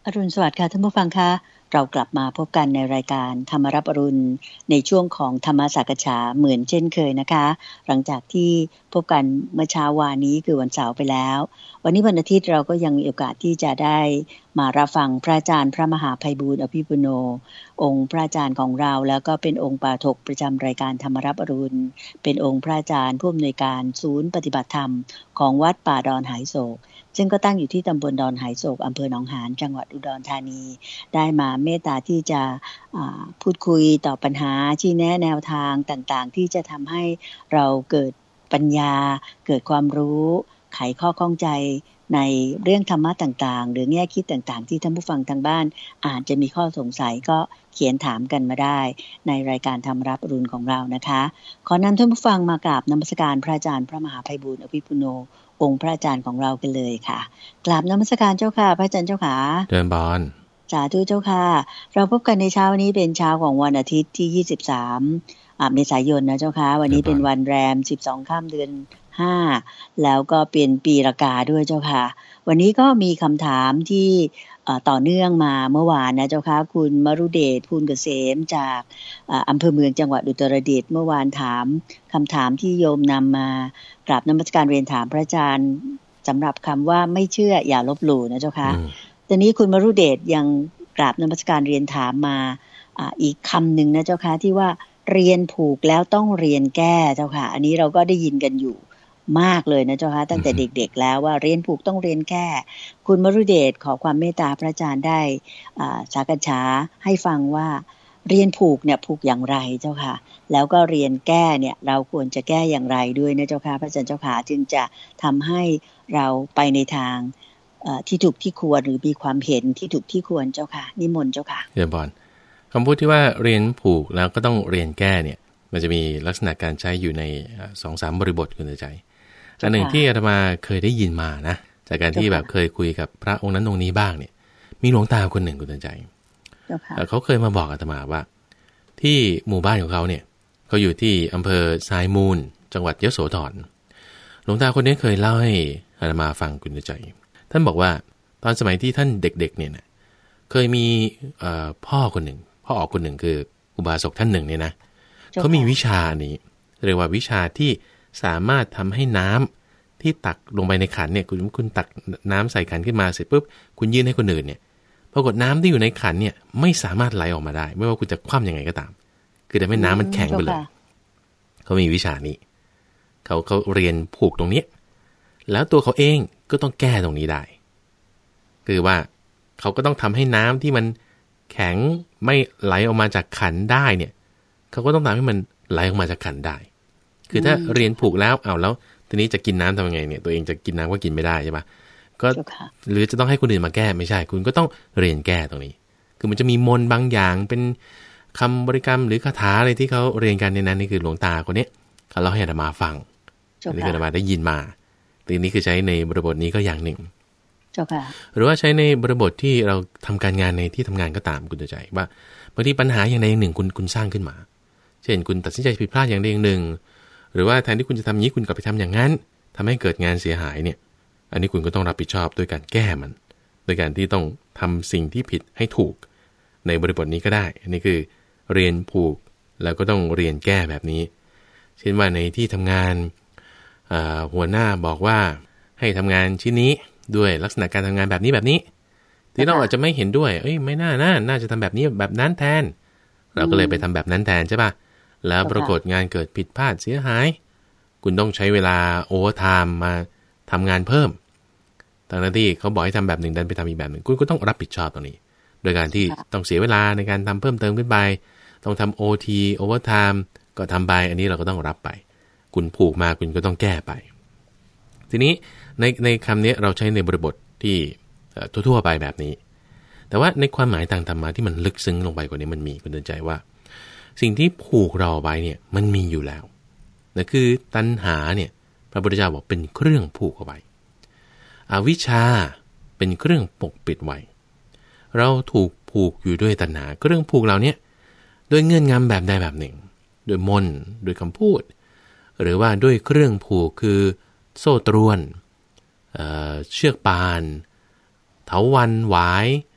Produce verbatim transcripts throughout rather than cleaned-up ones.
อรุณสวัสดิ์ค่ะท่านผู้ฟังคะเรากลับมาพบกันในรายการธรรมรับอรุณในช่วงของธรรมสักฉาเหมือนเช่นเคยนะคะหลังจากที่พบกันเมื่อเช้าวานนี้คือวันเสาร์ไปแล้ววันนี้วันอาทิตย์เราก็ยังมีโอกาสที่จะได้มารับฟังพระอาจารย์พระมหาไพบูลย์อภิปุโนองค์พระอาจารย์ของเราแล้วก็เป็นองค์ปาฐกประจำรายการธรรมรับอรุณเป็นองค์พระอาจารย์ผู้อำนวยการศูนย์ปฏิบัติธรรมของวัดป่าดอนหายโศกซึ่งก็ตั้งอยู่ที่ตำบลดอนหายโศกอำเภอหนองหานจังหวัดอุดรธานีได้มาเมตตาที่จะพูดคุยตอบปัญหาชี้แนะแนวทางต่างๆที่จะทำให้เราเกิดปัญญาเกิดความรู้ไขข้อข้องใจในเรื่องธรรมะต่างๆหรือแง่คิดต่างๆที่ท่านผู้ฟังทางบ้านอาจจะมีข้อสงสัยก็เขียนถามกันมาได้ในรายการธรรมรับอรุณของเรานะคะขอนำท่านผู้ฟังมากราบนมัสการพระอาจารย์พระมหาไพบูลย์อภิปุโนองค์พระอาจารย์ของเรากันเลยค่ะกราบนมัสการเจ้าค่ะพระอาจารย์เจ้าค่ะเดินบานสาธุเจ้าค่ะเราพบกันในเช้านี้เป็นเช้าของวันอาทิตย์ที่ยี่สิบสามเมษายนนะเจ้าค่ะวันนี้เป็นวันแรมสิบสองค่ำเดือนห้าแล้วก็เป็นปีรากาด้วยเจ้าค่ะวันนี้ก็มีคำถามที่ต่อเนื่องมาเมื่อวานนะเจ้าค่ะคุณมรุเดชภูลเกษมจากอำเภอเมืองจังหวัดอุตรดิตถ์เมื่อวานถามคำถามที่โยมนำมากราบนมัสการเรียนถามพระอาจารย์สำหรับคำว่าไม่เชื่ออย่าลบหลู่นะเจ้าค่ะตอนนี้คุณมรุเดชยังกราบนมัสการเรียนถามมาอ่าอีกคำหนึ่งนะเจ้าค่ะที่ว่าเรียนผูกแล้วต้องเรียนแก้เจ้าค่ะอันนี้เราก็ได้ยินกันอยู่มากเลยนะเจ้าค่ะตั้งแต่เด็กๆแล้วว่าเรียนผูกต้องเรียนแก้คุณมรุเดชขอความเมตตาพระอาจารย์ได้อ่าสักษาให้ฟังว่าเรียนผูกเนี่ยผูกอย่างไรเจ้าค่ะแล้วก็เรียนแก้เนี่ยเราควรจะแก้อย่างไรด้วยนะเจ้าค่ะพระอาจารย์เจ้าค่ะจึงจะทำให้เราไปในทางที่ถูกที่ควรหรือมีความเห็นที่ถูกที่ควรเจ้าค่ะนิมนต์เจ้าค่ะเดี๋ยวบอลคำพูดที่ว่าเรียนผูกแล้วก็ต้องเรียนแก้เนี่ยมันจะมีลักษณะการใช้อยู่ใน สองถึงสาม บริบทคุณใจอันหนึ่งที่อาตมาเคยได้ยินมานะจากการที่แบบเคยคุยกับพระองค์นั้นองค์นี้บ้างเนี่ยมีหลวงตาคนหนึ่งคุณใจเขาเคยมาบอกอาตมาว่าที่หมู่บ้านของเขาเนี่ยเขาอยู่ที่อำเภอทรายมูลจังหวัดยโสธรหลวงตาคนนี้เคยเล่าให้อาตมาฟังคุณใจท่านบอกว่าตอนสมัยที่ท่านเด็กๆเนี่ยนะเคยมีพ่อคนหนึ่งพ่อออกคนหนึ่งคืออุบาสกท่านหนึ่งเนี่ยนะเขามีวิชานี้เรียกว่าวิชาที่สามารถทำให้น้ำที่ตักลงไปในขันเนี่ยคุณคุณตักน้ำใส่ขันขึ้นมาเสร็จปุ๊บคุณยื่นให้คนอื่นเนี่ยปรากฏน้ำที่อยู่ในขันเนี่ยไม่สามารถไหลออกมาได้ไม่ว่าคุณจะคว่ำยังไงก็ตามคือแต่ไม่น้ำมันแข็งไปเลยเขามีวิชานี้เขาเขาเรียนผูกตรงนี้แล้วตัวเขาเองก็ต้องแก้ตรงนี้ได้คือว่าเขาก็ต้องทำให้น้ำที่มันแข็งไม่ไหลออกมาจากขันได้เนี่ยเขาก็ต้องทำให้มันไหลออกมาจากขันได้คือถ้าเรียนผูกแล้วเอาแล้วทีนี้จะกินน้ำทำยังไงเนี่ยตัวเองจะกินน้ำก็กินไม่ได้ใช่ปะก็หรือจะต้องให้คนอื่นมาแก้ไม่ใช่คุณก็ต้องเรียนแก้ตรงนี้คือมันจะมีมนต์บางอย่างเป็นคำบริกรรมหรือคาถาอะไรที่เขาเรียนกันในนั้นนี่คือหลวงตาคนนี้เขาเล่าให้อาตมาฟังอันนี้คืออาตมาได้ยินมาทีนี้คือใช้ในบริบทนี้ก็อย่างหนึ่งหรือว่าใช้ในบริบทที่เราทำการงานในที่ทำงานก็ตามคุณใจว่าบางทีปัญหาอย่างใดอย่างหนึ่งคุณคุณสร้างขึ้นมาเช่นคุณตัดสินใจผิดพลาดอย่างใดอย่างหนึ่งหรือว่าแทนที่คุณจะทำอย่างนี้คุณกลับไปทำอย่างนั้นทำให้เกิดงานเสียหายเนี่ยอันนี้คุณก็ต้องรับผิดชอบด้วยการแก้มันโดยการที่ต้องทำสิ่งที่ผิดให้ถูกในบริบทนี้ก็ได้อันนี้คือเรียนผูกแล้วก็ต้องเรียนแก้แบบนี้เช่นว่าในที่ทำงานหัวหน้าบอกว่าให้ทำงานชิ้นนี้ด้วยลักษณะการทำงานแบบนี้แบบนี้ที่เราอาจจะไม่เห็นด้วยเอ้ยไม่น่าน่าน่าจะทำแบบนี้แบบนั้นแทนเราก็เลยไปทำแบบนั้นแทนใช่ป่ะแล้วปรากฏงานเกิดผิดพลาดเสียหายคุณต้องใช้เวลาโอเวอร์ไทม์มาทำงานเพิ่มทางหน้าที่เขาบอกให้ทำแบบหนึ่งดันไปทำอีกแบบหนึ่งคุณก็ต้องรับผิดชอบตรงนี้โดยการที่ต้องเสียเวลาในการทำเพิ่มเติมขึ้นไปต้องทำ โอ ที โอเวอร์ไทม์ก็ทำไปอันนี้เราก็ต้องรับไปคุณผูกมาคุณก็ต้องแก้ไปทีนี้ในในคำนี้เราใช้ในบริบทที่ทั่วๆไปแบบนี้แต่ว่าในความหมายทางธรรมะที่มันลึกซึ้งลงไปกว่านี้มันมีคุณเตือนใจว่าสิ่งที่ผูกเราไว้เนี่ยมันมีอยู่แล้วนั่นคือตัณหาเนี่ยพระพุทธเจ้าบอกเป็นเครื่องผูกเอาไว้อวิชชาเป็นเครื่องปกปิดไว้เราถูกผูกอยู่ด้วยตัณหาเครื่องผูกเราเนี่ยด้วยเงื่อนงำแบบใดแบบหนึ่งด้วยมนต์ด้วยคำพูดหรือว่าด้วยเครื่องผูกคือโซ่ตรวน เอ่อ เชือกปานเถาวัลย์หวาย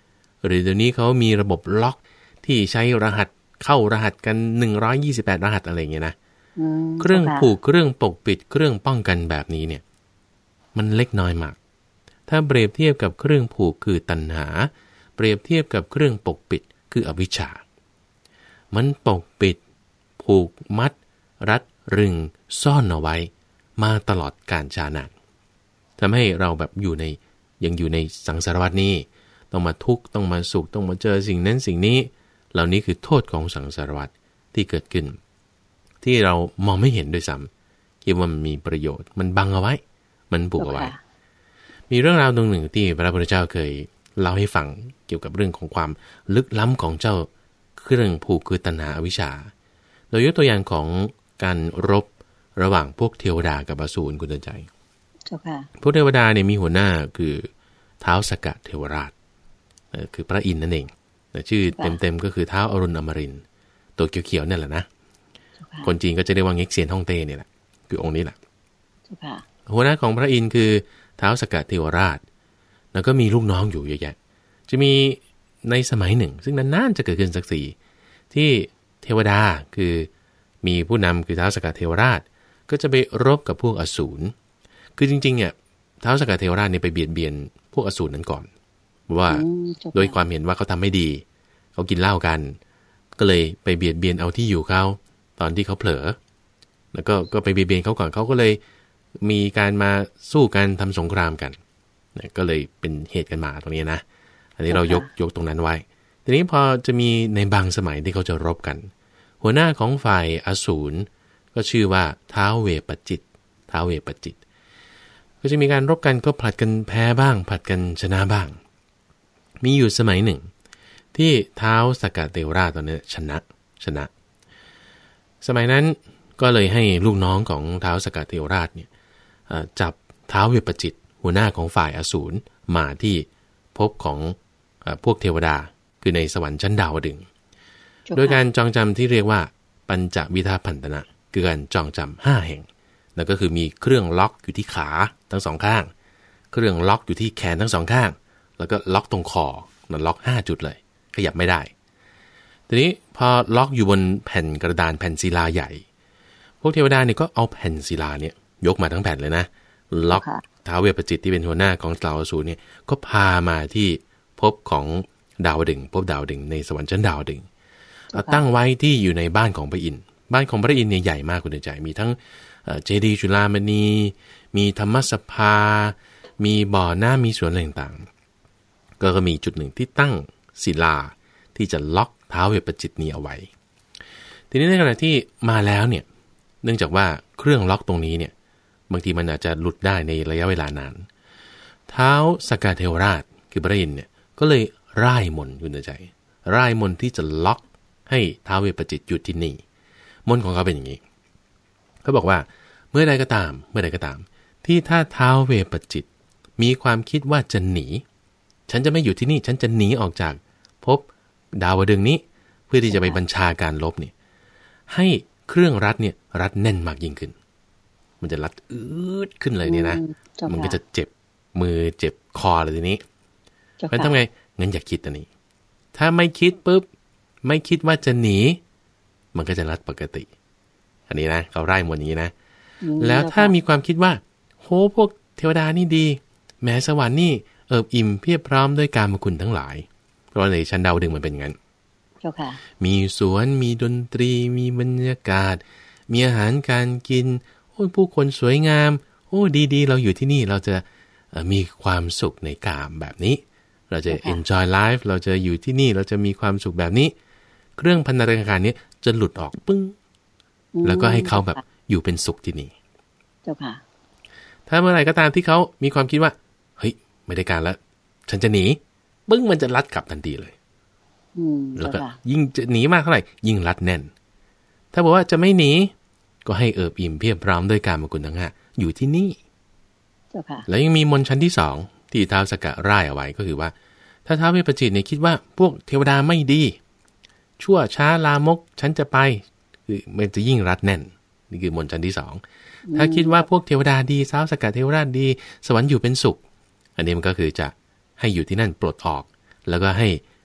หรือเดี๋ยวนี้เขามีระบบล็อกที่ใช้รหัสเข้ารหัสกันหนึ่งร้อยยี่สิบแปดรหัสอะไรอย่างเงี้ยนะเครื่องผูกเครื่องปกปิดเครื่องป้องกันแบบนี้เนี่ยมันเล็กน้อยมากถ้าเปรียบเทียบกับเครื่องผูกคือตัณหาเปรียบเทียบกับเครื่องปกปิดคืออวิชชามันปกปิดผูกมัดรัดรึงซ่อนเอาไว้มาตลอดกาลชานานทำให้เราแบบอยู่ในยังอยู่ในสังสารวัฏนี้ต้องมาทุกข์ต้องมาสุขต้องมาเจอสิ่งนั้นสิ่งนี้เหล่านี้คือโทษของสังสารวัฏที่เกิดขึ้นที่เรามองไม่เห็นด้วยซ้ำคิดว่ามันมีประโยชน์มันบังเอาไว้มันผูกเอาไว้มีเรื่องราวตรงหนึ่งที่พระพุทธเจ้าเคยเล่าให้ฟังเกี่ยวกับเรื่องของความลึกล้ำของเจ้าเครื่องผูกคือตัณหาอวิชชาโดยยกตัวอย่างของการรบระหว่างพวกเทวดากับอสูรคุณเตือนใจพวกเทวดาเนี่ยมีหัวหน้าคือท้าวสกะเทวราชคือพระอินทร์นั่นเองชื่อเต็มๆก็คือท้าวอรุณอมรินทร์ตัวเขียวๆนี่แหละนะคนจีนก็จะเรียกว่าเง็กเซียนฮ่องเต้เนี่ยแหละคือองค์นี้แหละหัวหน้าของพระอินทร์คือท้าวสกะเทวราชแล้วก็มีลูกน้องอยู่เยอะแยะจะมีในสมัยหนึ่งซึ่งนานๆจะเกิดขึ้นสักสี่ที่เทวดาคือมีผู้นำคือท้าวสกะเทวราชก็จะไปรบกับพวกอสูรคือจริงๆเนี่ยท้าวสกะเทวราชเนี่ยไปเบียดเบียนพวกอสูรนั้นก่อนว่าโดยความเห็นว่าเขาทำไม่ดีเขากินเหล้ากันก็เลยไปเบียดเบียนเอาที่อยู่เขาตอนที่เขาเผลอแล้วก็ก็ไปเบียดเบียนเขาก่อนเขาก็เลยมีการมาสู้กันทำสงครามกันก็เลยเป็นเหตุกันมาตรงนี้นะอันนี้เรายกยกตรงนั้นไว้ทีนี้พอจะมีในบางสมัยที่เขาจะรบกันหัวหน้าของฝ่ายอสูรก็ชื่อว่าท้าวเวปจิตท้าวเวปจิตก็จะมีการรบกันก็ผลัดกันแพ้บ้างผลัดกันชนะบ้างมีอยู่สมัยหนึ่งที่ท้าวสกะเทวราชตอนนี้ชนะชนะสมัยนั้นก็เลยให้ลูกน้องของท้าวสกะเทวราชเนี่ยจับท้าวเวปจิตหัวหน้าของฝ่ายอสูรมาที่ภพของพวกเทวดาคือในสวรรค์ชั้นดาวดึงส์โดยการจองจำที่เรียกว่าปัญจวิธาพันธนะคือการจองจำห้าแห่งนั่นก็คือมีเครื่องล็อกอยู่ที่ขาทั้งสองข้างเครื่องล็อกอยู่ที่แขนทั้งสองข้างแล้วก็ล็อกตรงคอมันล็อกห้าจุดเลยขยับไม่ได้ทีนี้พอล็อกอยู่บนแผ่นกระดานแผ่นศิลาใหญ่พวกเทวดาเนี่ยก็เอาแผ่นศิลาเนี่ยยกมาทั้งแผ่นเลยนะล็อกท้าวเวปจิตที่เป็นหัวหน้าของเหล่าอสูรเนี่ยก็พามาที่ภพของดาวดึงส์ภพดาวดึงส์ในสวรรค์ชั้นดาวดึงส์ตั้งไว้ที่อยู่ในบ้านของพระอินทร์บ้านของพระอินทร์เนี่ยใหญ่มากคุณเดชใจมีทั้งเจดีย์จุฬามณีมีธรรมสภามีบ่อน้ำมีสวนอะไรต่างๆก็มีจุดหนึ่งที่ตั้งศิลาที่จะล็อกท้าวเวปจิตนี้เอาไว้ทีนี้ในขณะที่มาแล้วเนี่ยเนื่องจากว่าเครื่องล็อกตรงนี้เนี่ยบางทีมันอาจจะหลุดได้ในระยะเวลานานท้าวสกะเทวราชคือพระอินทร์เนี่ยก็เลยร่ายมนต์อยู่ในใจร่ายมนต์ที่จะล็อกให้ท้าวเวปจิตหยุดที่นี่มนต์ของเขาเป็นอย่างนี้เขาบอกว่าเมื่อใดก็ตามเมื่อใดก็ตามที่ถ้าท้าวเวปจิตมีความคิดว่าจะหนีฉันจะไม่อยู่ที่นี่ฉันจะหนีออกจากภพดาวดึงส์นี้เพื่อที่จะไปบัญชาการลบเนี่ยให้เครื่องรัดเนี่ยรัดแน่นมากยิ่งขึ้นมันจะรัดอืดขึ้นเลยเนี่ยนะมันก็จะเจ็บมือเจ็บคอเลยทีนี้แล้วทำไงงั้นอย่าคิดอันนี้ถ้าไม่คิดปุ๊บไม่คิดว่าจะหนีมันก็จะรัดปกติอันนี้นะเขาไล่หมดอย่างนี้นะแล้วถ้ามีความคิดว่าโหพวกเทวดานี่ดีแม้สวรรค์นี่เอิบอิ่มเพียบพร้อมด้วยกามคุณทั้งหลายเพราะในชั้นดาวดึงส์มันเป็นงั้นมีสวนมีดนตรีมีบรรยากาศมีอาหารการกินโอ้ยผู้คนสวยงามโอ้ดีๆเราอยู่ที่นี่เราจะมีความสุขในกามแบบนี้เราจะ enjoy life เราจะอยู่ที่นี่เราจะมีความสุขแบบนี้เครื่องพันธนาการนี้จะหลุดออกปึ้งแล้วก็ให้เขาแบบอยู่เป็นสุขที่นี่เจ้าค่ะถ้าเมื่อไหร่ก็ตามที่เขามีความคิดว่าเฮ้ยไม่ได้การแล้วฉันจะหนีปึ้งมันจะรัดกลับทันทีเลยแล้วก็ยิ่งจะหนีมากเท่าไหร่ยิ่งรัดแน่นถ้าบอกว่าจะไม่หนีก็ให้เอิบอิ่มเพียบพร้อมด้วยกามคุณทั้งห้าอยู่ที่นี่แล้วยังมีมนต์ชั้นที่สองที่ท้าวสกะร่ายเอาไว้ก็คือว่าถ้าท้าวเวปจิตเนี่ยคิดว่าพวกเทวดาไม่ดีชั่วช้าลามกฉันจะไปคือมันจะยิ่งรัดแน่นนี่คือมนต์ชั้นที่สองถ้าคิดว่าพวกเทวดาดีท้าวสกะเทวราชดีสวรรค์อยู่เป็นสุขอันนี้มันก็คือจะให้อยู่ที่นั่นปลดออกแล้วก็ให้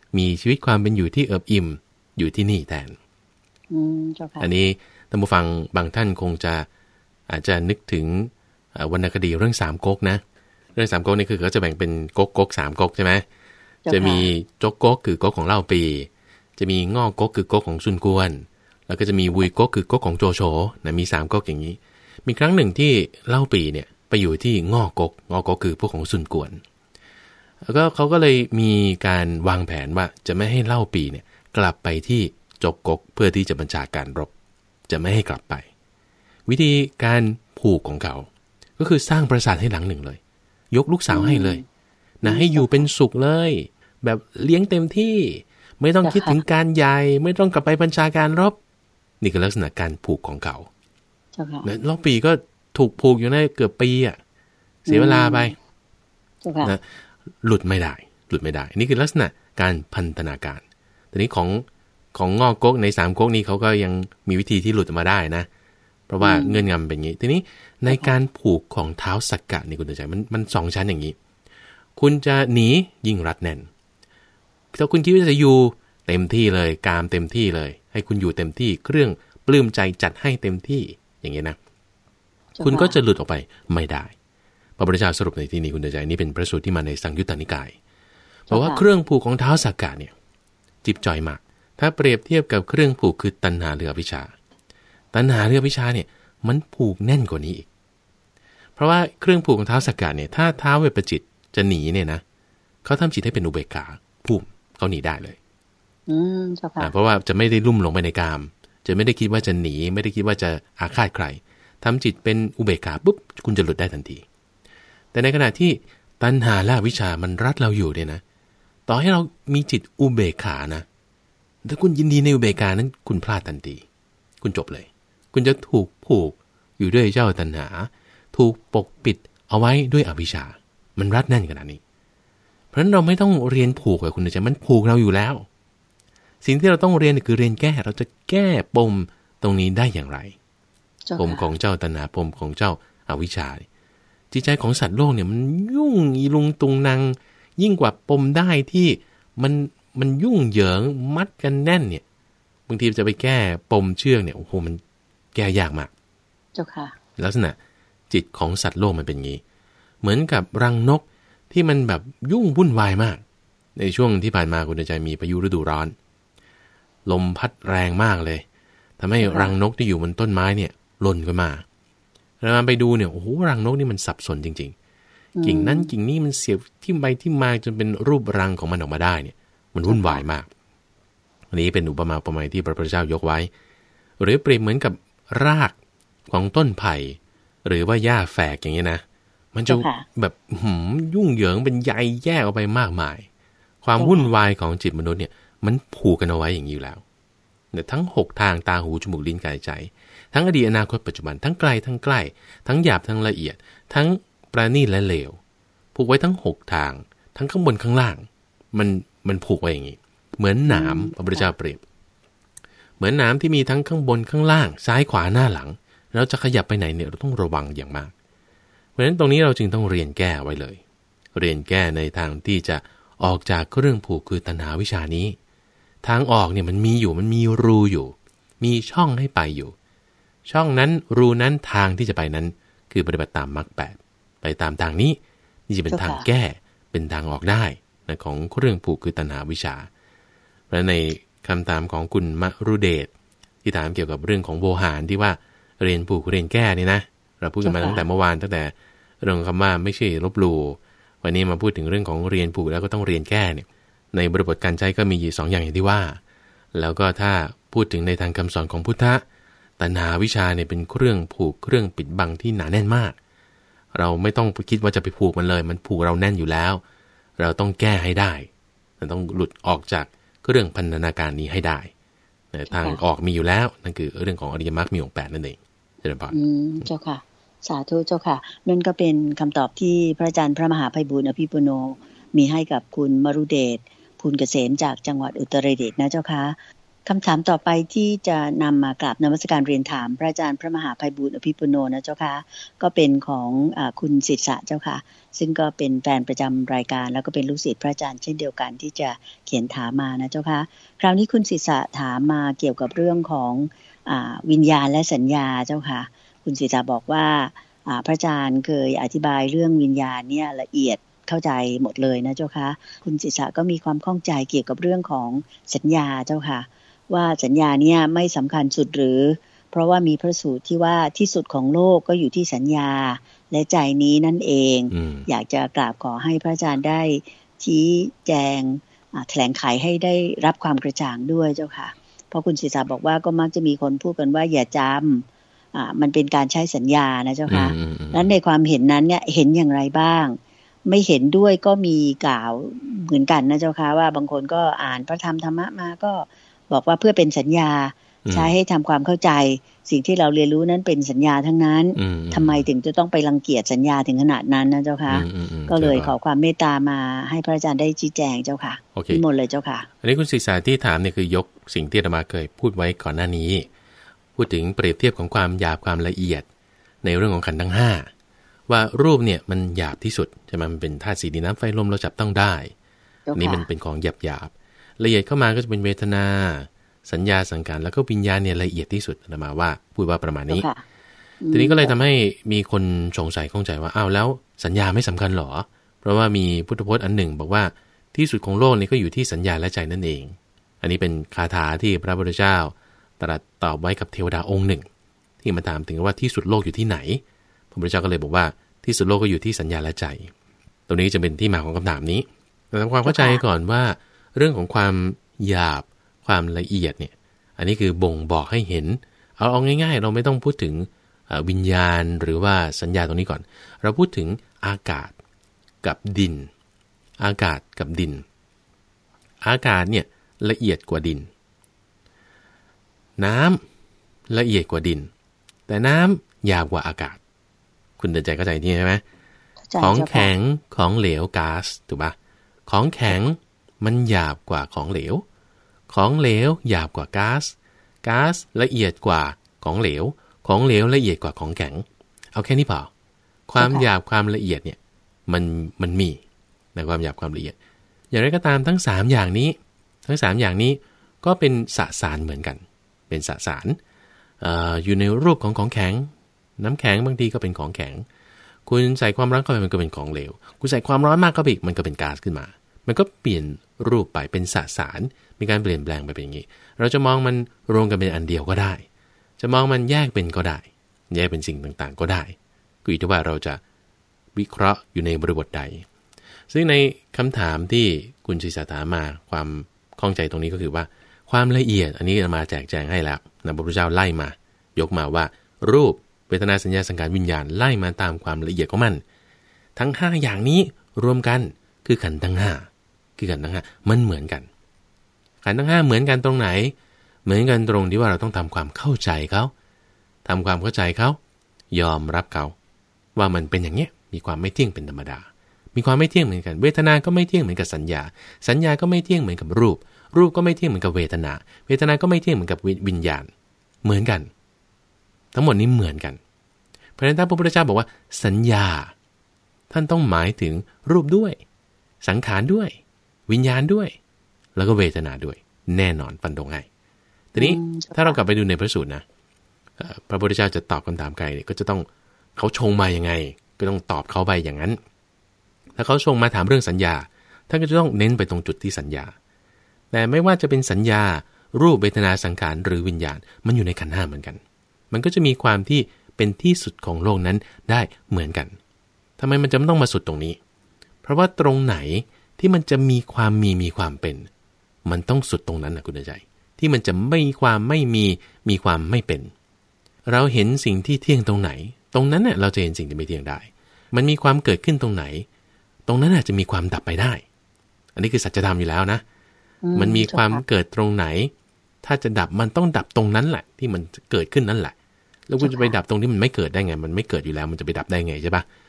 มีชีวิตความเป็นอยู่ที่เอิบอิ่มอยู่ที่นี่แทนอืมเจ้าค่ะอันนี้ท่านผู้ฟังบางท่านคงจะอาจจะนึกถึงวรรณคดีเรื่องสามก๊กนะเรื่องสามก๊กนี่คือเขาจะแบ่งเป็นก๊กก๊กสามก๊กใช่ไหมจะมีจกก๊กคือก๊กของเล่าปีจะมีง่อก๊กคือก๊กของซุนกวนแล้วก็จะมีวุยก๊กคือก๊กของโจโฉนะมีสามก๊กอย่างนี้มีครั้งหนึ่งที่เล่าปีเนี่ยไปอยู่ที่ง่อก๊กง่อก๊กคือพวกของซุนกวนแล้วก็เขาก็เลยมีการวางแผนว่าจะไม่ให้เล่าปีเนี่ยกลับไปที่จกก๊กเพื่อที่จะบัญชาการรบจะไม่ให้กลับไปวิธีการผูกของเขาก็คือสร้างปราสาทให้หลังหนึ่งเลยยกลูกสาวให้เลยนะให้อยู่เป็นสุขเลยแบบเลี้ยงเต็มที่ไม่ต้องคิดถึงการใหญ่ไม่ต้องกลับไปบัญชาการรบนี่คือลักษณะการผูกของเขาแล้วรอบปีก็ถูกผูกอยู่ในเกือบปีอ่ะเสียเวลาไปนะหลุดไม่ได้หลุดไม่ได้นี่คือลักษณะการพันธนาการแต่นี้ของของงอกก๊กในสามก๊กนี้เขาก็ยังมีวิธีที่หลุดมาได้นะเพราะว่าเงื่อนงำเป็นอย่างนี้ทีนี้ในการผูกของเท้าสักกะนี่คุณเข้าใจมันมันสองชั้นอย่างนี้คุณจะหนียิ่งรัดแน่นถ้าคุณคิดว่าจะอยู่เต็มที่เลยกามเต็มที่เลยให้คุณอยู่เต็มที่เครื่องปลื้มใจจัดให้เต็มที่อย่างนี้นะคุณก็จะหลุดออกไปไม่ได้พระพุทธเจ้าสรุปในที่นี้คุณเข้าใจนี่เป็นพระสูตรที่มาในสังยุตตนิกายบอกว่าเครื่องผูกของเท้าสักกะเนี่ยจิบจ่อยมากถ้าเปรียบเทียบกับเครื่องผูกคือตัณหาหรืออวิชชาตัณหาหรืออวิชชาเนี่ยมันผูกแน่นกว่านี้อีกเพราะว่าเครื่องผูกของเท้าสักกะเนี่ยถ้าเท้าเวปจิตจะหนีเนี่ยนะเขาทำจิตให้เป็นอุเบกขาพุ่มเขาหนีได้เลยอืมเจ้าค่ะเพราะว่าจะไม่ได้ลุ่มลงไปในกามจะไม่ได้คิดว่าจะหนีไม่ได้คิดว่าจะอาฆาตใครทำจิตเป็นอุเบกขาปุ๊บคุณจะหลุดได้ทันทีแต่ในขณะที่ตัณหาและอวิชชามันรัดเราอยู่เนี่ยนะต่อให้เรามีจิตอุเบกขานะถ้าคุณยินดีในอุเบกขานั้นคุณพลาดทันทีคุณจบเลยคุณจะถูกผูกอยู่ด้วยเจ้าตัณหาถูกปกปิดเอาไว้ด้วยอวิชชามันรัดแน่นขนาดนี้เพราะฉะนั้นเราไม่ต้องเรียนผูกกับคุณจะมันผูกเราอยู่แล้วสิ่งที่เราต้องเรียนคือเรียนแก้เราจะแก้ปมตรงนี้ได้อย่างไรปมของเจ้าตัณหาปมของเจ้าอวิชชาจิตใจของสัตว์โลกเนี่ยมันยุ่งอีลุงตุงนางยิ่งกว่าปมได้ที่มันมันยุ่งเหยิงมัดกันแน่นเนี่ยบางทีจะไปแก้ปมเชือกเนี่ยโอ้โหมันแก้ยากมากเจ้าค่ะลักษณะจิตของสัตว์โลกมันเป็นงี้เหมือนกับรังนกที่มันแบบยุ่งวุ่นวายมากในช่วงที่ผ่านมาคุณใจมีพายุฤดูร้อนลมพัดแรงมากเลยทำให้รังนกที่อยู่บนต้นไม้เนี่ยหล่นขึ้นมาเราไปดูเนี่ยโอ้โหรังนกนี่มันสับสนจริงๆกิ่งนั้นกิ่งนี้มันเสียบที่ใบที่มาจนเป็นรูปรังของมันออกมาได้เนี่ยมันวุ่นวายมากอันนี้เป็นอุปมาอุปไมยที่พระพุทธเจ้ายกไว้หรือเปรียบเหมือนกับรากของต้นไผ่หรือว่าหญ้าแฝกอย่างนี้นะมันจะแบบหืมยุ่งเหยิงเป็นใยแยกออกไปมากมายความวุ่นวายของจิตมนุษย์เนี่ยมันผูกกันเอาไว้อย่างนี้อยู่แล้วเนี่ยทั้งหกทางตาหูจมูกลิ้นกายใจทั้งอดีตอนาคตปัจจุบันทั้งไกลทั้งใกล้ทั้งหยาบทั้งละเอียดทั้งประณีตและเลวผูกไว้ทั้งหกทางทั้งข้างบนข้างล่างมันมันผูกไว้อย่างนี้เหมือนหนามพระพุทธเจ้าเปรียบเหมือนหนามที่มีทั้งข้างบนข้างล่างซ้ายขวาหน้าหลังเราจะขยับไปไหนเนี่ยเราต้องระวังอย่างมากเพราะฉะนั้นตรงนี้เราจึงต้องเรียนแก้ไว้เลยเรียนแก้ในทางที่จะออกจากเรื่องผูกคือตัณหาวิชานี้ทางออกเนี่ยมันมีอยู่มันมีรูอยู่มีช่องให้ไปอยู่ช่องนั้นรูนั้นทางที่จะไปนั้นคือปฏิบัติตามมรรคแปดไปตามทางนี้นี่จะเป็นทางแก้เป็นทางออกได้นะของเรื่องผูกคือตัณหาวิชาและในคำถามของคุณมรุเดชที่ถามเกี่ยวกับเรื่องของโวหารที่ว่าเรียนผูกเรียนแก้นี่นะเราพูดกันมาตั้งแต่เมื่อวานตั้งแต่เรื่องคำว่าไม่ใช่ลบหลู่วันนี้มาพูดถึงเรื่องของเรียนผูกแล้วก็ต้องเรียนแก้เนี่ยในบริบทการใช้ก็มีอยู่สองอย่างอย่างที่ว่าแล้วก็ถ้าพูดถึงในทางคำสอนของพุทธะตัณหาวิชาเนี่ยเป็นเครื่องผูกเครื่องปิดบังที่หนาแน่นมากเราไม่ต้องคิดว่าจะไปผูกมันเลยมันผูกเราแน่นอยู่แล้วเราต้องแก้ให้ได้เราต้องหลุดออกจากเรื่องพันธนาการนี้ให้ได้ทางออกมีอยู่แล้วนั่นคือเรื่องของอริยมรรคมีองค์แปดนั่นเองเจริญพรอืมเจ้าค่ะสาธุเจ้าค่ะนั่นก็เป็นคำตอบที่พระอาจารย์พระมหาไพบูลย์อภิปุโนมีให้กับคุณมรุเดชภูลเกษมจากจังหวัดอุตรดิตถ์นะเจ้าค่ะคำถามต่อไปที่จะนำมากราบนมัสการเรียนถามพระอาจารย์พระมหาไพบูลย์อภิปุโนนะเจ้าค่ะก็เป็นของอ่าคุณศิษย์เจ้าค่ะซึ่งก็เป็นแฟนประจำรายการแล้วก็เป็นลูกศิษย์พระอาจารย์เช่นเดียวกันที่จะเขียนถามมานะเจ้าค่ะคราวนี้คุณศิษย์ถามมาเกี่ยวกับเรื่องของอ่าวิญญาณและสัญญาเจ้าค่ะคุณศิษย์บอกว่าอ่าพระอาจารย์เคยอธิบายเรื่องวิญญาณเนี่ยละเอียดเข้าใจหมดเลยนะเจ้าค่ะคุณศิษย์ก็มีความข้องใจเกี่ยวกับเรื่องของสัญญาเจ้าค่ะว่าสัญญาเนี่ยไม่สำคัญสุดหรือเพราะว่ามีพระสูตรที่ว่าที่สุดของโลกก็อยู่ที่สัญญาและใจนี้นั่นเองอ, อยากจะกราบขอให้พระอาจารย์ได้ชี้แจงแถลงไขให้ได้รับความกระจ่างด้วยเจ้าค่ะเพราะคุณศิษย์บอกว่าก็มักจะมีคนพูดกันว่าอย่าจำอ่ามันเป็นการใช้สัญญานะเจ้าค่ะแล้วในความเห็นนั้นเนี่ยเห็นอย่างไรบ้างไม่เห็นด้วยก็มีกล่าวเหมือนกันนะเจ้าค่ะว่าบางคนก็อ่านพระธรรมธรรมะมาก็บอกว่าเพื่อเป็นสัญญาใช้ให้ทำความเข้าใจสิ่งที่เราเรียนรู้นั้นเป็นสัญญาทั้งนั้นทำไมถึงจะต้องไปรังเกียจสัญญาถึงขนาดนั้นนะเจ้าค่ะก็เลยขอความเมตตามาให้พระอาจารย์ได้ชี้แจงเจ้าค่ะนิมนต์เลยเจ้าค่ะอันนี้คุณศึกษาที่ถามเนี่ยคือยกสิ่งที่อาตมาเคยพูดไว้ก่อนหน้านี้พูดถึงเปรียบเทียบของความหยาบความละเอียดในเรื่องของขันธ์ทั้งห้าว่ารูปเนี่ยมันหยาบที่สุดใช่ไหมมันเป็นธาตุสี่ดินน้ำไฟลมเราจับต้องได้อันนี้มันเป็นของหยาบหยาบละเอียดเข้ามาก็จะเป็นเวทนาสัญญาสังขารแล้วก็วิญญาณเนี่ยละเอียดที่สุดอาตมาว่าพูดว่าประมาณนี้ทีนี้ก็เลยทำให้มีคนสงสัยข้องใจว่าอ้าวแล้วสัญญาไม่สำคัญหรอเพราะว่ามีพุทธพจน์อันหนึ่งบอกว่าที่สุดของโลกนี่ก็อยู่ที่สัญญาและใจนั่นเองอันนี้เป็นคาถาที่พระพุทธเจ้าตรัสตอบไว้กับเทวดาองค์หนึ่งที่มาถามถึงว่าที่สุดโลกอยู่ที่ไหนพระพุทธเจ้าก็เลยบอกว่าที่สุดโลกก็อยู่ที่สัญญาและใจตรงนี้จะเป็นที่มาของคำถามนี้แต่ทำความเข้าใจก่อนว่าเรื่องของความหยาบความละเอียดเนี่ยอันนี้คือบ่งบอกให้เห็นเอาเอาง่ายๆเราไม่ต้องพูดถึงวิญญาณหรือว่าสัญญาตรงนี้ก่อนเราพูดถึงอากาศกับดินอากาศกับดินอากาศเนี่ยละเอียดกว่าดินน้ำละเอียดกว่าดินแต่น้ำหยาบกว่าอากาศคุณเดินใจเข้าใจนี่ใช่ไหมของแข็งของเหลวก๊าซถูกปะของแข็งมันหยาบกว่าของเหลวของเหลวหยาบกว่าก๊าซก๊าซละเอียดกว่าของเหลวของเหลวละเอียดกว่าของแข็งเอาแค่นี้พอความหยาบความละเอียดเนี่ยมันมันมีในความหยาบความละเอียดอย่างไรก็ตามทั้งสามอย่างนี้ทั้งสามอย่างนี้ก็เป็นสสารเหมือนกันเป็นสสาร เอ่อ อยู่ในรูปของของแข็งน้ำแข็งบางทีก็เป็นของแข็งคุณใส่ความร้อนเข้าไปมันก็เป็นของเหลวคุณใส่ความร้อนมากเข้าไปอีกมันก็เป็นก๊าซขึ้นมามันก็เปลี่ยนรูปไปเป็นสสารมีการเปลี่ยนแปลงไปเป็นอย่างนี้เราจะมองมันรวมกันเป็นอันเดียวก็ได้จะมองมันแยกเป็นก็ได้แยกเป็นสิ่งต่างๆก็ได้ก็อยู่ที่ว่าเราจะวิเคราะห์อยู่ในบริบทใดซึ่งในคำถามที่คุณศิษย์ถามมาความข้องใจตรงนี้ก็คือว่าความละเอียดอันนี้มาแจกแจงให้แล้วนะพระพุทธเจ้าไล่มายกมาว่ารูปเวทนาสัญญาสังขารวิญญาณไล่มาตามความละเอียดของมันทั้งห้าอย่างนี้รวมกันคือขันธ์ทั้งห้าคือขันธ์ทั้งห้ามันเหมือนกันขันธ์ทั้งห้าเหมือนกันตรงไหนเหมือนกันตรงที่ว่าเราต้องทำความเข้าใจเขาทำความเข้าใจเขายอมรับเขาว่ามันเป็นอย่างเนี้ยมีความไม่เที่ยงเป็นธรรมดามีความไม่เที่ยงเหมือนกันเวทนาก็ไม่เที่ยงเหมือนกับสัญญาสัญญาก็ไม่เที่ยงเหมือนกับรูปรูปก็ไม่เที่ยงเหมือนกับเวทนาเวทนาก็ไม่เที่ยงเหมือนกับวิญญาณเหมือนกันทั้งหมดนี้เหมือนกันเพราะฉะนั้นถ้าพระพุทธเจ้าบอกว่าสัญญาท่านต้องหมายถึงรูปด้วยสังขารด้วยวิญญาณด้วยแล้วก็เวทนาด้วยแน่นอนฟันธงให้ทีนี้ถ้าเรากลับไปดูในพระสูตรนะพระพุทธเจ้าจะตอบคำถามใครเนี่ยก็จะต้องเขาชงมายังไงก็ต้องตอบเขาไปอย่างนั้นถ้าเขาชงมาถามเรื่องสัญญาท่านก็จะต้องเน้นไปตรงจุดที่สัญญาแต่ไม่ว่าจะเป็นสัญญารูปเวทนาสังขารหรือวิญญาณมันอยู่ในขันธ์ห้าเหมือนกันมันก็จะมีความที่เป็นที่สุดของโลกนั้นได้เหมือนกันทำไมมันจะต้องมาสุดตรงนี้เพราะว่าตรงไหนที่มันจะมีความมีมีความเป็นมันต้องสุดตรงนั้นนะคุณใจที่มันจะไม่มีความไม่มีมีความไม่เป็นเราเห็นสิ่งที่เที่ยงตรงไหนตรงนั้นเนี่ยเราจะเห็นสิ่งที่ไม่เที่ยงได้มันมีความเกิดขึ้นตรงไหนตรงนั้นอาจจะมีความดับไปได้อันนี้คือสัจธรรมอยู่แล้วนะมันมีความเกิดตรงไหนถ้าจะดับมันต้องดับตรงนั้นแหละที่มันเกิดขึ้นนั่นแหละแล้วคุณจะไปดับตรงที่มันไม่เกิดได้ไงมันไม่เกิดอยู่แล้วมันจะไปดับได้ไงใช่ปะ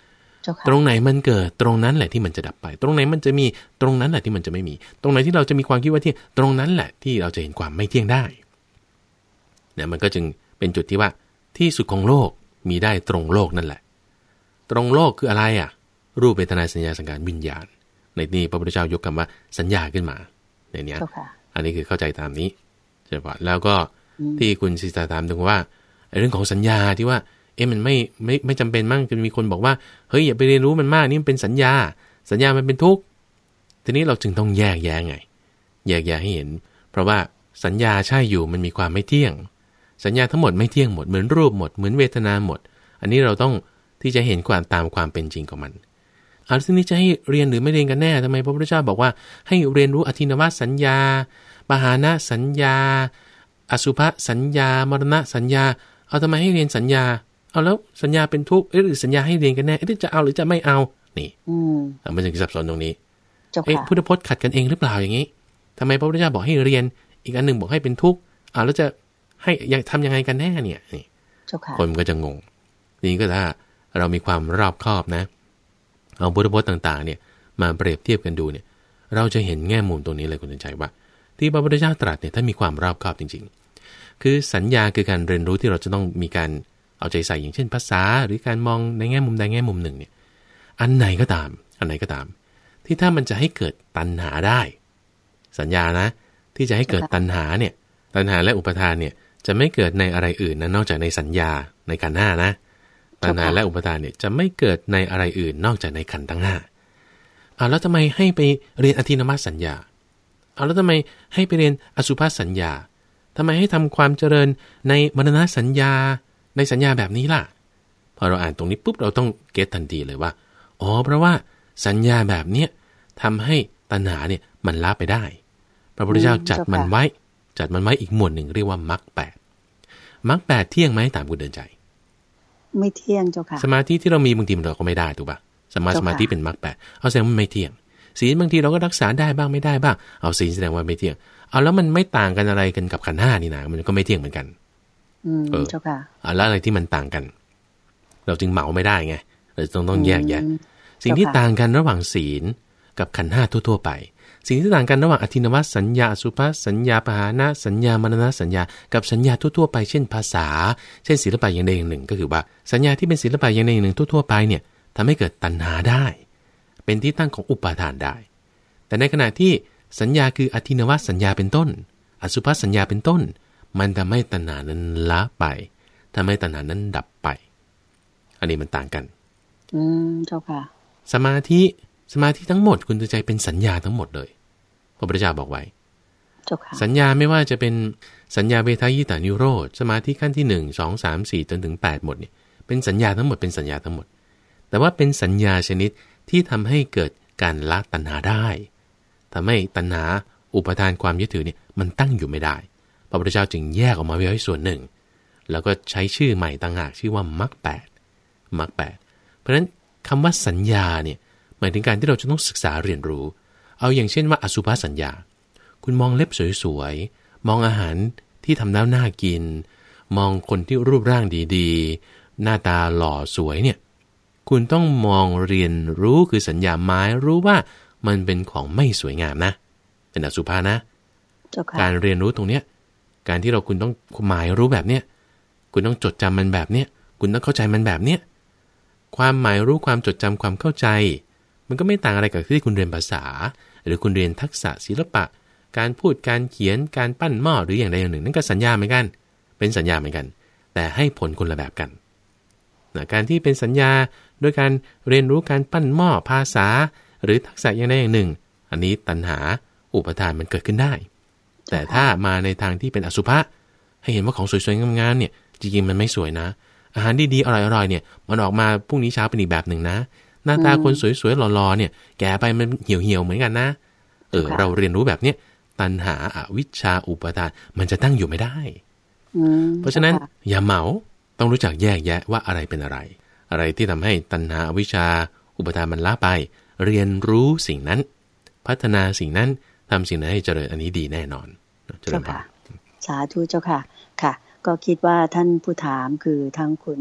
ตรงไหนมันเกิดตรงนั้นแหละที่มันจะดับไปตรงไหนมันจะมีตรงนั้นแหละที่มันจะไม่มีตรงไหนที่เราจะมีความคิดว่าเที่ยงตรงนั้นแหละที่เราจะเห็นความไม่เที่ยงได้เนี่ยมันก็จึงเป็นจุดที่ว่าที่สุดของโลกมีได้ตรงโลกนั่นแหละตรงโลกคืออะไรอ่ะรูปเวทนาสัญญาสังขารวิญญาณในนี้พระพุทธเจ้ายกคำว่าสัญญาขึ้นมาในนี้อันนี้คือเข้าใจตามนี้ใช่ป่ะแล้วก็ที่คุณศิษย์ถามถึงว่าเรื่องของสัญญาที่ว่าเอ๊ะมันไม่ไม่ไม่จำเป็นมั่งจะมีคนบอกว่าเฮ้ยอย่าไปเรียนรู้มันมากนี่มันเป็นสัญญาสัญญามันเป็นทุกข์ทีนี้เราจึงต้องแยกแยะไงแยกแยะให้เห็นเพราะว่าสัญญาใช่อยู่มันมีความไม่เที่ยงสัญญาทั้งหมดไม่เที่ยงหมดเหมือนรูปหมดเหมือนเวทนาหมดอันนี้เราต้องที่จะเห็นความตามความเป็นจริงของมันเอาทีนี้จะให้เรียนหรือไม่เรียนกันแน่ทำไมพระพุทธเจ้าบอกว่าให้เรียนรู้อทินวสัญญาปหานะสัญญาอสุภสัญญามรณะสัญญาเอาทำไมให้เรียนสัญญาเอาแล้วสัญญาเป็นทุกข์หรือสัญญาให้เรียนกันแน่จะเอาหรือจะไม่เอานี่มันจึงสับสนตรงนี้เอ๊ะพุทธพจน์ขัดกันเองหรือเปล่าอย่างนี้ทำไมพระพุทธเจ้าบอกให้เรียนอีกอันหนึ่งบอกให้เป็นทุกข์เอาแล้วจะให้ทำยังไงกันแน่เนี่ยนี่คนก็จะงงนี่ก็ถ้าเรามีความรอบคอบนะเอาพุทธพจน์ต่างๆเนี่ยมาเปรียบเทียบกันดูเนี่ยเราจะเห็นแง่มุมตรงนี้เลยคุณใจว่าที่พระพุทธเจ้าตรัสเนี่ยถ้ามีความรอบคอบจริงๆคือสัญญาคือการเรียนรู้ที่เราจะต้องมีการเอาใจใส่อย่างเช่นภาษาหรือการมองในแง่มุมใดแง่มุมหนึ่งเนี่ยอันไหนก็ตามอันไหนก็ตามที่ถ้ามันจะให้เกิดตัณหาได้สัญญานะที่จะให้เกิดตัณหาเนี่ยตัณหาและอุปทานเนี่ยจะไม่เกิดในอะไรอื่นนะนอกจากในสัญญาในขันธ์ห้านะตัณหาและอุปทานเนี่ยจะไม่เกิดในอะไรอื่นนอกจากในขันธ์ทั้งห้าอ่าแล้วทำไมให้ไปเรียนอทินวสัญญาเอาแล้วทำไมให้ไปเรียนอสุภสัญญาทำไมให้ทำความเจริญในมรณะสัญญาในสัญญาแบบนี้ล่ะพอเราอ่านตรงนี้ปุ๊บเราต้องเก็ททันทีเลยว่าอ๋อเพราะว่าสัญญาแบบเนี้ยทำให้ตัณหาเนี่ยมันละไปได้พระพุทธเจ้าจัดมันไว้จัดมันไว้อีกหมวดหนึ่งเรียกว่ามรรคแปดมรรคแปดเที่ยงไหมตามคุณเดินใจไม่เที่ยงเจ้าค่ะสมาธิที่เรามีบางทีเราก็ไม่ได้ถูกป่ะสมาสมาธิเป็นมรรคแปดเอาแสดงว่าไม่เที่ยงศีลบางทีเราก็รักษาได้บ้างไม่ได้บ้างเอาศีลแสดงว่าไม่เที่ยงเอาแล้วมันไม่ต่างกันอะไรกันกับขันธ์ห้านี่นะมันก็ไม่เที่ยงเหมือนกันอืมเจ้าค่ะเอาแล้วอะไรที่มันต่างกันเราจึงเหมาไม่ได้ไงเราต้องต้องแยกแยะสิ่งที่ต่างกันระหว่างศีลกับขันธ์ห้าทั่วๆไปสิ่งที่ต่างกันระหว่างอทินวสัญญาอสุภสัญญาปหานะสัญญามรณะสัญญากับสัญญาทั่วๆไปเช่นภาษาเช่นศิลปะอย่างใดอย่างหนึ่งก็คือว่าสัญญาที่เป็นศิลปะอย่างใดอย่างหนึ่งทั่วๆไปเนี่ยทำให้เกิดตัณหาได้เป็นที่ตั้งของอุปาทานได้แต่ในขณะที่สัญญาคืออทินวสัญญาเป็นต้นอสุภสัญญาเป็นต้นมันทำให้ตัณหานั้นละไปทำให้ตัณหานั้นดับไปอันนี้มันต่างกันอืมเจ้าค่ะสมาธิสมาธิทั้งหมดคุณใจเป็นสัญญาทั้งหมดเลยพระพุทธเจ้าบอกไว้สัญญาไม่ว่าจะเป็นสัญญาเวทายตานิโรธสมาธิขั้นที่หนึ่ง สอง สาม สี่จนถึงแปดหมดเนี่ยเป็นสัญญาทั้งหมดเป็นสัญญาทั้งหมดแต่ว่าเป็นสัญญาชนิดที่ทำให้เกิดการละตัณหาได้ทำให้ตัณหาอุปทานความยึดถือเนี่ยมันตั้งอยู่ไม่ได้พระพุทธเจ้าจึงแยกออกมาไว้ส่วนหนึ่งแล้วก็ใช้ชื่อใหม่ต่างหากชื่อว่ามรรคแปดมรรคแปดเพราะฉะนั้นคำว่าสัญญาเนี่ยหมายถึงการที่เราจะต้องศึกษาเรียนรู้เอาอย่างเช่นว่าอสุภสัญญาคุณมองเล็บสวยๆมองอาหารที่ทำแล้วน่ากินมองคนที่รูปร่างดีๆหน้าตาหล่อสวยเนี่ยคุณต้องมองเรียนรู้คือสัญญาหมายรู้ว่ามันเป็นของไม่สวยงามนะเป็นอสุภะนะการเรียนรู้ตรงเนี้ยการที่เราคุณต้องหมายรู้แบบเนี้ยคุณต้องจดจำมันแบบเนี้ยคุณต้องเข้าใจมันแบบเนี้ยความหมายรู้ความจดจำความเข้าใจมันก็ไม่ต่างอะไรกับที่คุณเรียนภาษาหรือคุณเรียนทักษะศิลปะการพูดการเขียนการปั้นหม้อหรืออย่างใดอย่างหนึ่งนั่นก็สัญญาเหมือนกันเป็นสัญญาเหมือนกันแต่ให้ผลคนละแบบกันนะการที่เป็นสัญญาด้วยการเรียนรู้การปั้นหม้อภาษาหรือทักษะอย่างใดอย่างหนึ่งอันนี้ตัณหาอุปทานมันเกิดขึ้นได้แต่ถ้ามาในทางที่เป็นอสุภะให้เห็นว่าของสวยๆงามๆเนี่ยจริงๆมันไม่สวยนะอาหารดีๆอร่อยๆเนี่ยมันออกมาพรุ่งนี้เช้าเป็นอีกแบบหนึ่งนะหน้าตาคนสวยๆหล่อๆเนี่ยแก่ไปมันเหี่ยวๆเหมือนกันนะเออเราเรียนรู้แบบเนี้ยตัณหาอวิชชาอุปาทานมันจะตั้งอยู่ไม่ได้เพราะฉะนั้นอย่าเหมาต้องรู้จักแยกแยะว่าอะไรเป็นอะไรอะไรที่ทำให้ตัณหาอวิชชาอุปาทานมันละไปเรียนรู้สิ่งนั้นพัฒนาสิ่งนั้นทำสิ่งนั้นให้เจริญอันนี้ดีแน่นอนเจริญพรสาธุเจ้าค่ะค่ะก็คิดว่าท่านผู้ถามคือทั้งคุณ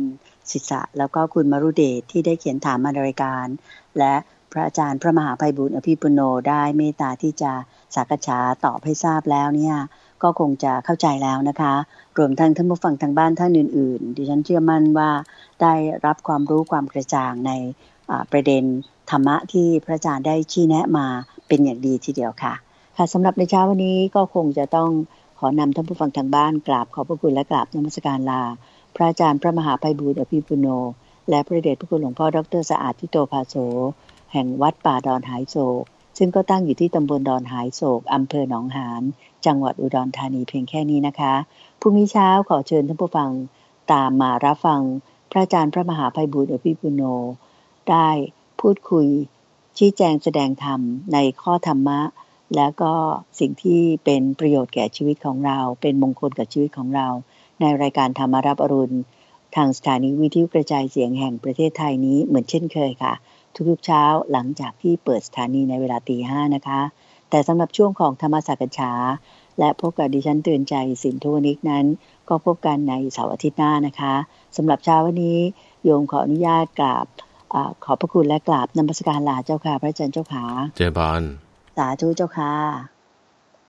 ศิษะแล้วก็คุณมรุเดชที่ได้เขียนถามมารายการและพระอาจารย์พระมหาไพบูลย์อภิปุโนได้เมตตาที่จะสักษาตอบให้ทราบแล้วเนี่ยก็คงจะเข้าใจแล้วนะคะรวมทั้งท่านผู้ฟังทางบ้านท่านอื่นๆดิฉันเชื่อมั่นว่าได้รับความรู้ความกระจ่างในประเด็นธรรมะที่พระอาจารย์ได้ชี้แนะมาเป็นอย่างดีทีเดียวค่ะค่ะสำหรับในเช้าวันนี้ก็คงจะต้องขอนำท่านผู้ฟังทางบ้านกราบขอบพระคุณและกราบนมัสการลาพระอาจารย์พระมหาไพบูลย์อภิปุโนและพระเดชพระคุณหลวงพ่อดร.สะอาดทิโตภาโสแห่งวัดป่าดอนหายโศกซึ่งก็ตั้งอยู่ที่ตำบลดอนหายโศกอำเภอหนองหานจังหวัดอุดรธานีเพียงแค่นี้นะคะพรุ่งนี้เช้าขอเชิญท่านผู้ฟังตามมารับฟังพระอาจารย์พระมหาไพบูลย์อภิปุโนได้พูดคุยชี้แจงแสดงธรรมในข้อธรรมะและก็สิ่งที่เป็นประโยชน์แก่ชีวิตของเราเป็นมงคลกับชีวิตของเราในรายการธรรมรับอรุณทางสถานีวิทยุกระจายเสียงแห่งประเทศไทยนี้เหมือนเช่นเคยค่ะทุกๆเช้าหลังจากที่เปิดสถานีในเวลาตีห้านะคะแต่สำหรับช่วงของธรรมสักษาและพบกับดิฉันเตือนใจสินทุวนิกนั้นก็พบกันในเสาร์อาทิตย์หน้านะคะสำหรับเช้าวันนี้โยมขออนุญาตกราบขอบพระคุณและกราบนมัสการลาเจ้าค่ะพระอาจารย์เจ้าค่ะเจริญพรสาธุเจ้าค่ะ